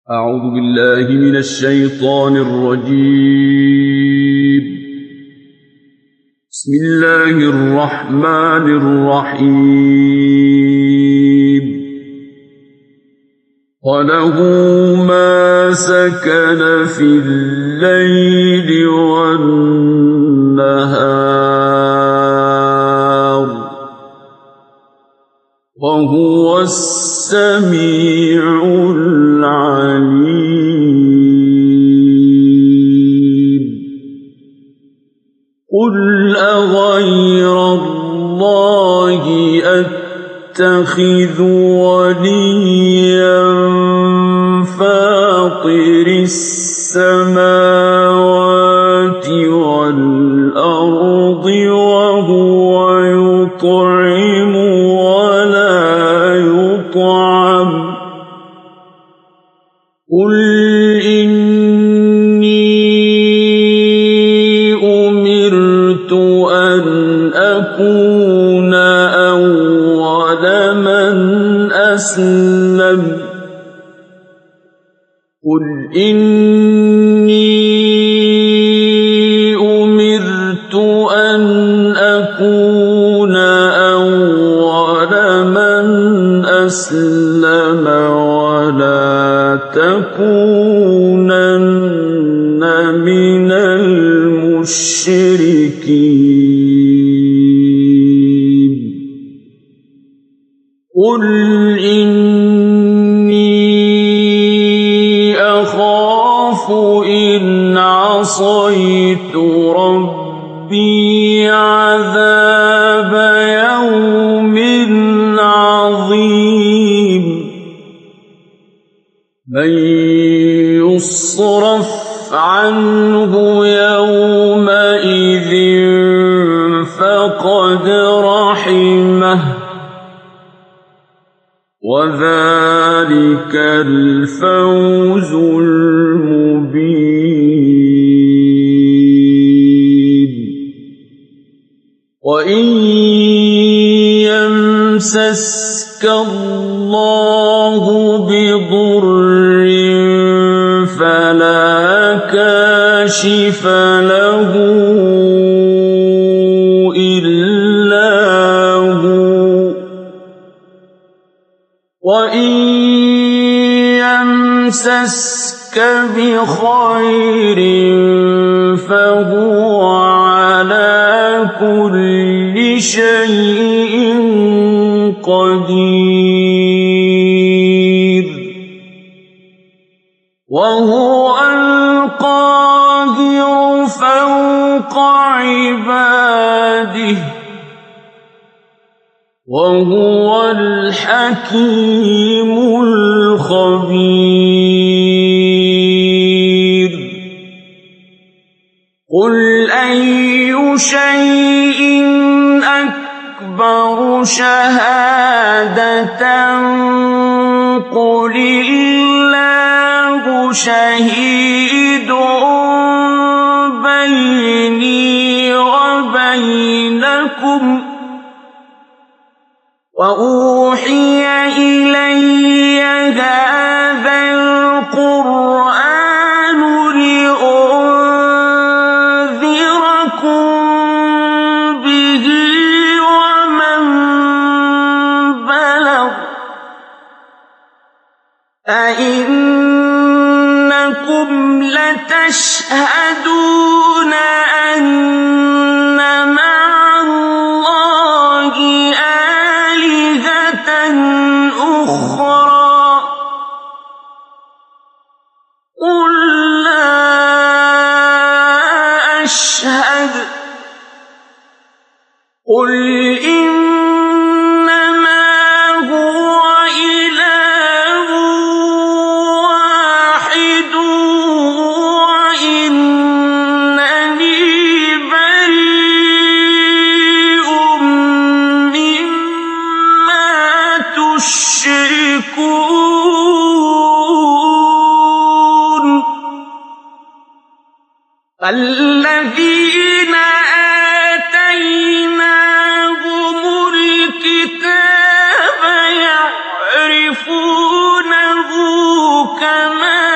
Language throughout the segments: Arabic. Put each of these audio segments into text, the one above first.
أعوذ بالله من الشيطان الرجيم. بسم الله الرحمن الرحيم. وله ما سكن في الليل والنهار وهو السميع العليم. قل أغير الله أتخذ وليا فاطر السماوات والأرض وهو يطعم ولا يطعم. قل إني أمرت أن أكون أول من أسلم. قل إني أمرت أن أكون أول من أسلم ولا تكونن من المشركين. قل إني أخاف إن عصيت ربي عذاب يوم عظيم. من يصرف عنه يومئذ فقد رحمه وذلك الفوز المبين. وإن يمسسك الله بضر فلا كاشف له إلا هو. وإن يمسسك بخير فهو على كل شيء قدير. وهو القاهر فوق عباده وهو الحكيم الخبير. قل أي شيء أكبر شهادةً قل الله شهيد بيني وبينكم. وأوحي إلي هذا القرآن لأنذركم به ومن بلغ. أئنكم لتشهدون أن مع الله آلهة أخرى. قل لا أشهد. قل إنما هو إله واحد وإنني بريء مما تشركون. الذين آتيناهم الكتاب يعرفونه كما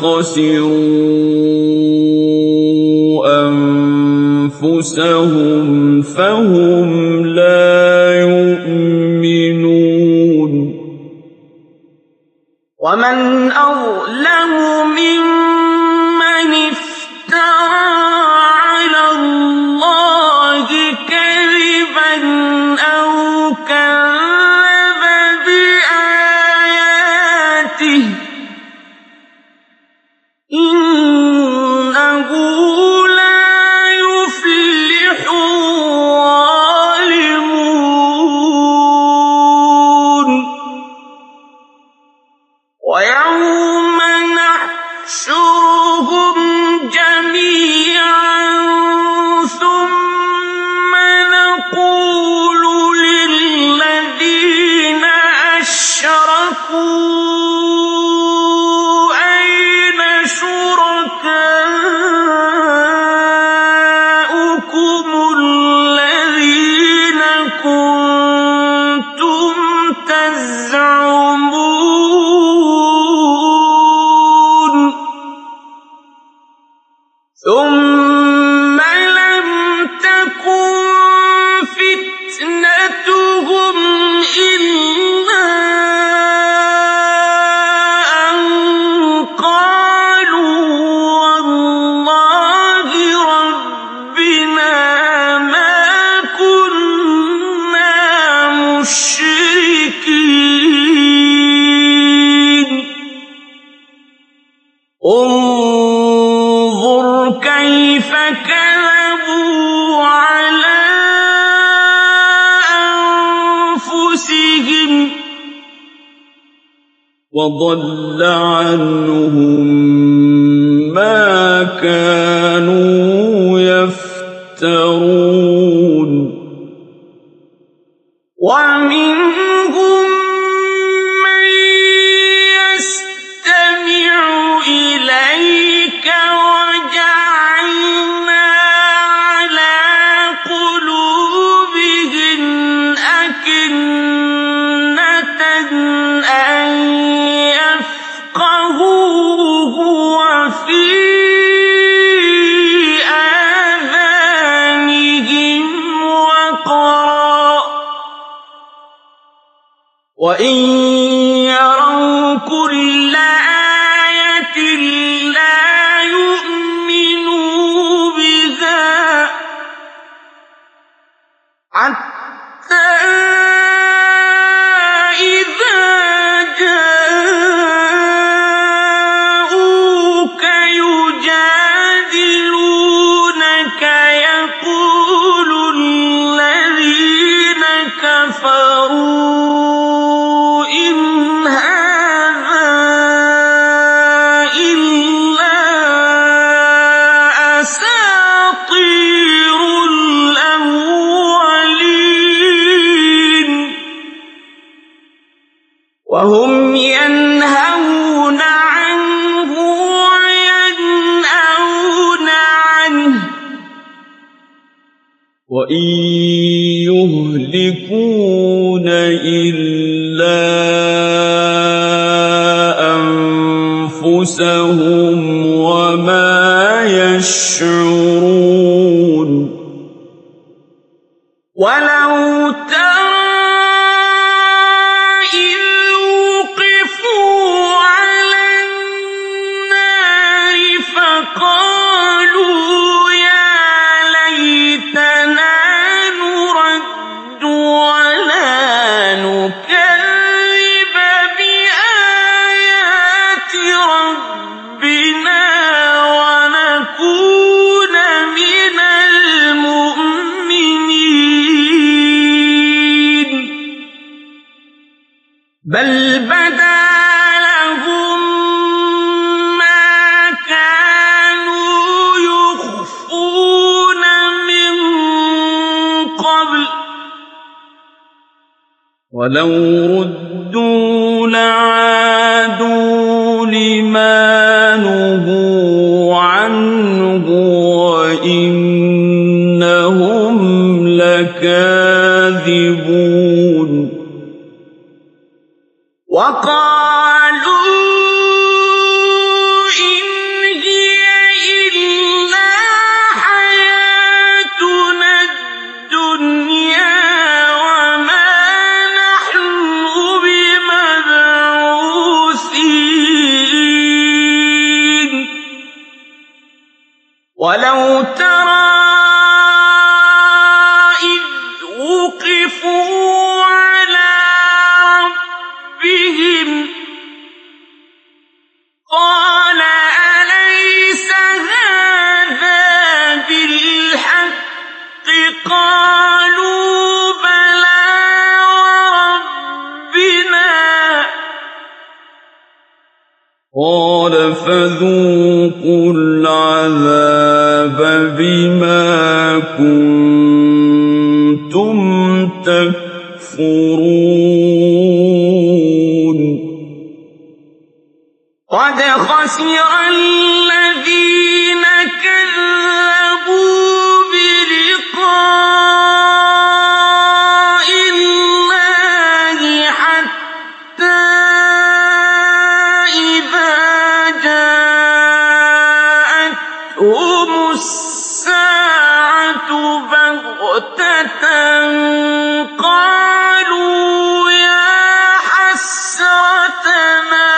خسروا أنفسهم فهم لا يؤمنون ومن أظلم ممن افترى على الله كذبا أو كذب بآياته إنه لا يفلح الظالمون ويوم نحشرهم جميعا ثم نقول للذين أشركوا أين شركاؤكم الذين كنتم تزعمون ثم لم تكن فتنتهم إلا أن قالوا والله ربنا ما كنا مشركين انظر كيف كذبوا على أنفسهم وضل عنهم ما كانوا يفترون ومنهم من يستمع إليك وجعلنا على قلوبهم أكنة أن يفقهوه وفي آذانهم وقرا وإن يروا كل آية لا يؤمنوا بها حتى إذا جاءوك يجادلونك يقول الذين كفروا إن هذا إلا أساطير الأولين وهم ينهون عنه وينأون عنه وإن يهلكون إلا أنفسهم وما يشعرون ولو ترى إذ وقفوا على النار فقالوا يا ليتنا نرد ولا نكذب بآيات ربنا ونكون من المؤمنين بل بدا لهم ما كانوا يخفون من قبل ولو ردوا لعادوا لما نهوا عنه وإنهم لكاذبون وقالوا إن وترى إذ وقفوا على ربهم قال أليس هذا بالحق قالوا بلى وربنا قال فذوقوا العذاب بما كنتم تكفرون قد خسر الذين كذبوا بلقاء الله حتى إذا جاءتهم الساعة بغتة قالوا يا حسرتنا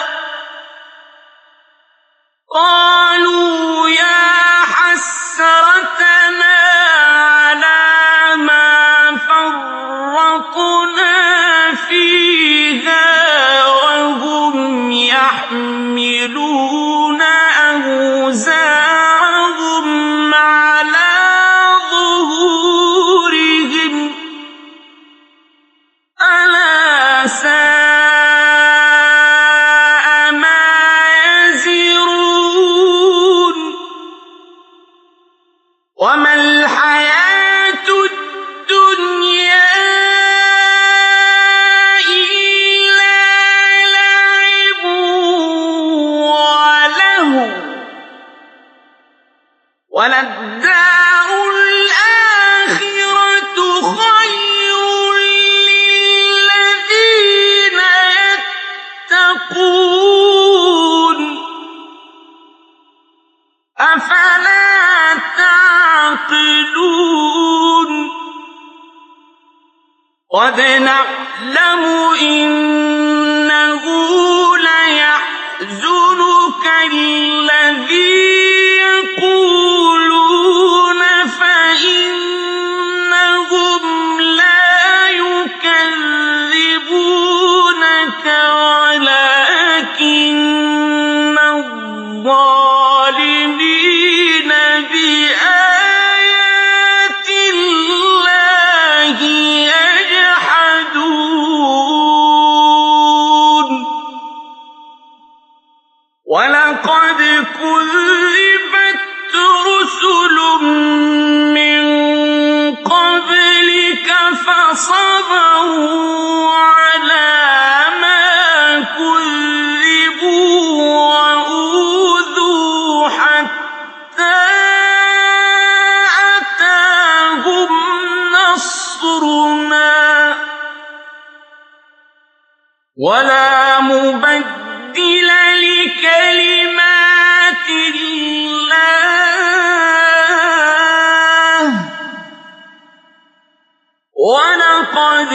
على ما فرطنا فيها وهم يحملون أوزارهم على ظهورهم ألا ساء ما يزرون وما الحياة الدنيا إلا لعب ولهو وللدار الآخرة خير للذين يتقون أفلا تعقلون قد نعلم إنه ليحزنك الذي يقولون فإنهم لا يكذبونك ولكن الظالمين بآيات الله يجحدون ولقد كذبت رسل من قبلك فصبروا على ما كذبوا وأوذوا حتى أتاهم نصرنا ولا مبدل لكلمات الله ولقد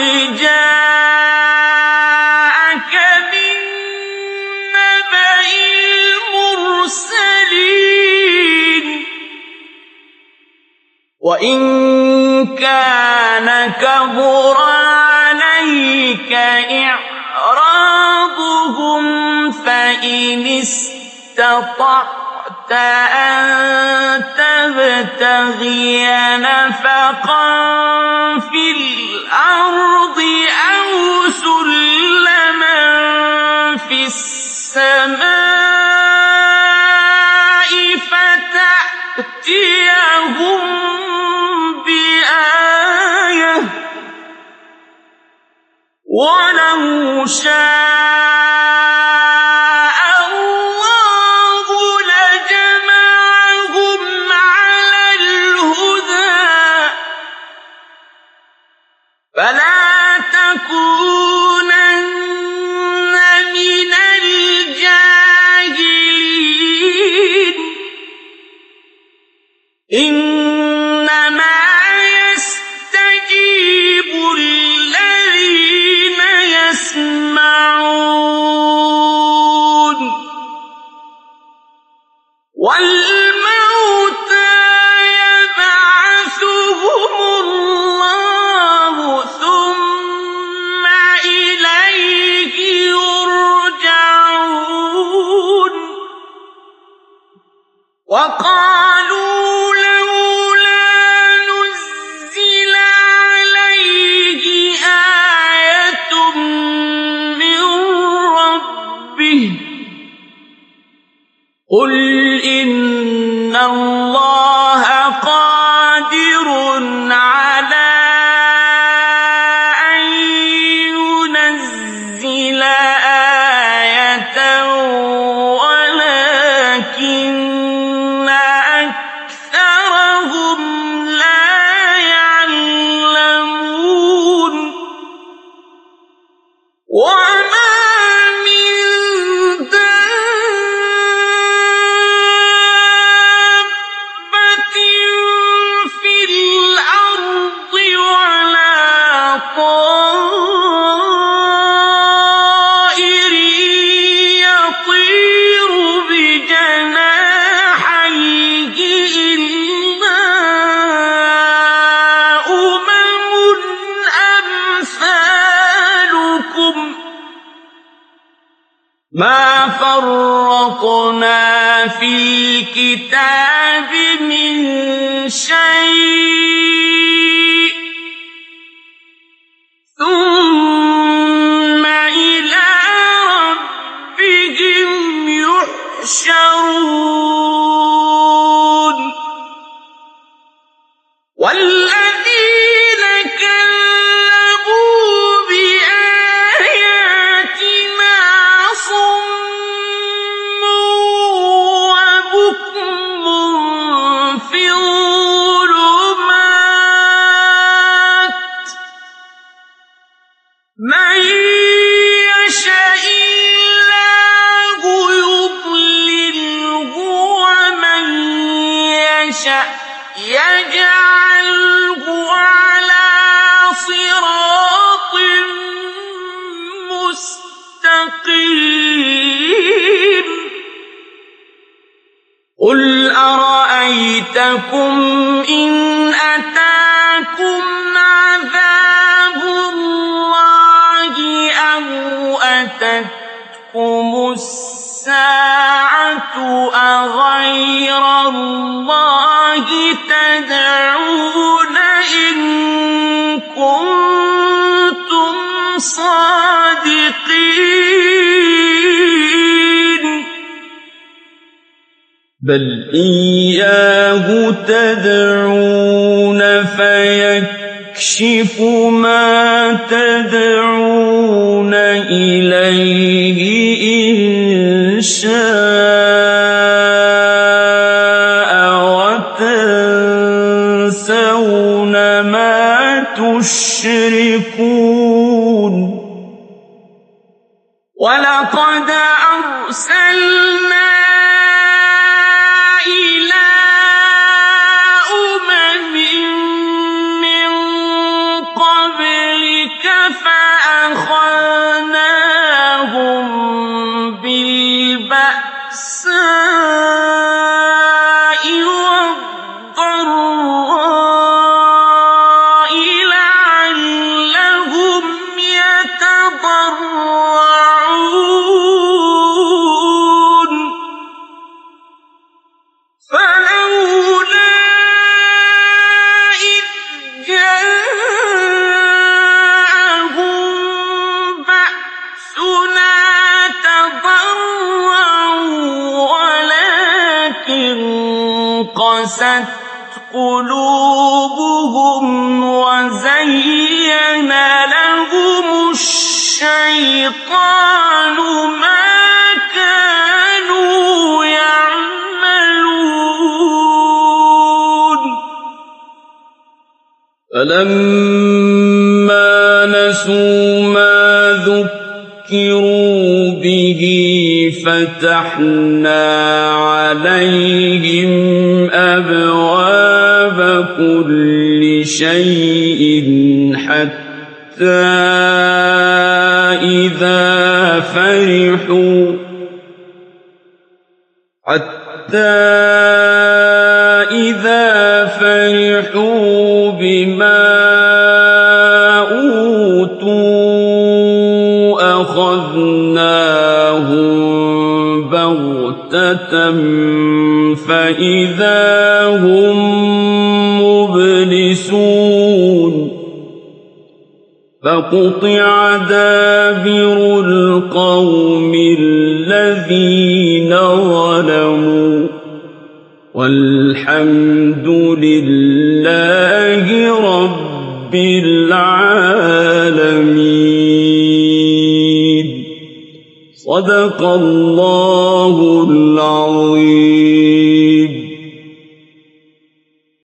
جاءك من نبأ المرسلين وإن كان كبر عليك إعراضهم فإن استطعت أن تبتغي نفقا في الأرض أو سلما في السماء فتأتيهم بآية ولو شاء الله لجمعهم على الهدى فلا تكونن من الجاهلين إنما يستجيب الذين يسمعون والموتى قل إن الله قادر على أن ينزل آية ولكن أكثرهم لا يعلمون وما من دابة في الأرض ولا طائر يطير بجناحيه إلا أمثالكم ما فرطنا في الكتاب من شيء ثم إلى ربهم يحشرون والذين كذبوا بآياتنا صم وبكم في الظلمات من يشاء الله يضلله ومن يشاء يجعله على صراط مستقيم قل أرأيتكم إن أتاكم عذاب الله أو أتتكم الساعة أغير الله تدعون إن كنتم صادقين بل إياه تدعون فيكشف ما تدعون إليه إن شاء وتنسون ما تشركون ولقد أرسلنا إلى أمم من قبلك فأخذناهم بالبأساء والضراء لعلهم يتضرعون فلولا إذ جاءهم بأسنا تضرعوا ولكن قست قلوبهم وزين لهم الشيطان ما كانوا يعملون فلما نسوا ما ذكروا به فتحنا عليهم أبواب كل شيء حتى إذا فرحوا بما أوتوا أخذناهم بغتة فإذا هم مبلسون فقطع دابر القوم الذين ظلموا الحمد لله رب العالمين. صدق الله العظيم.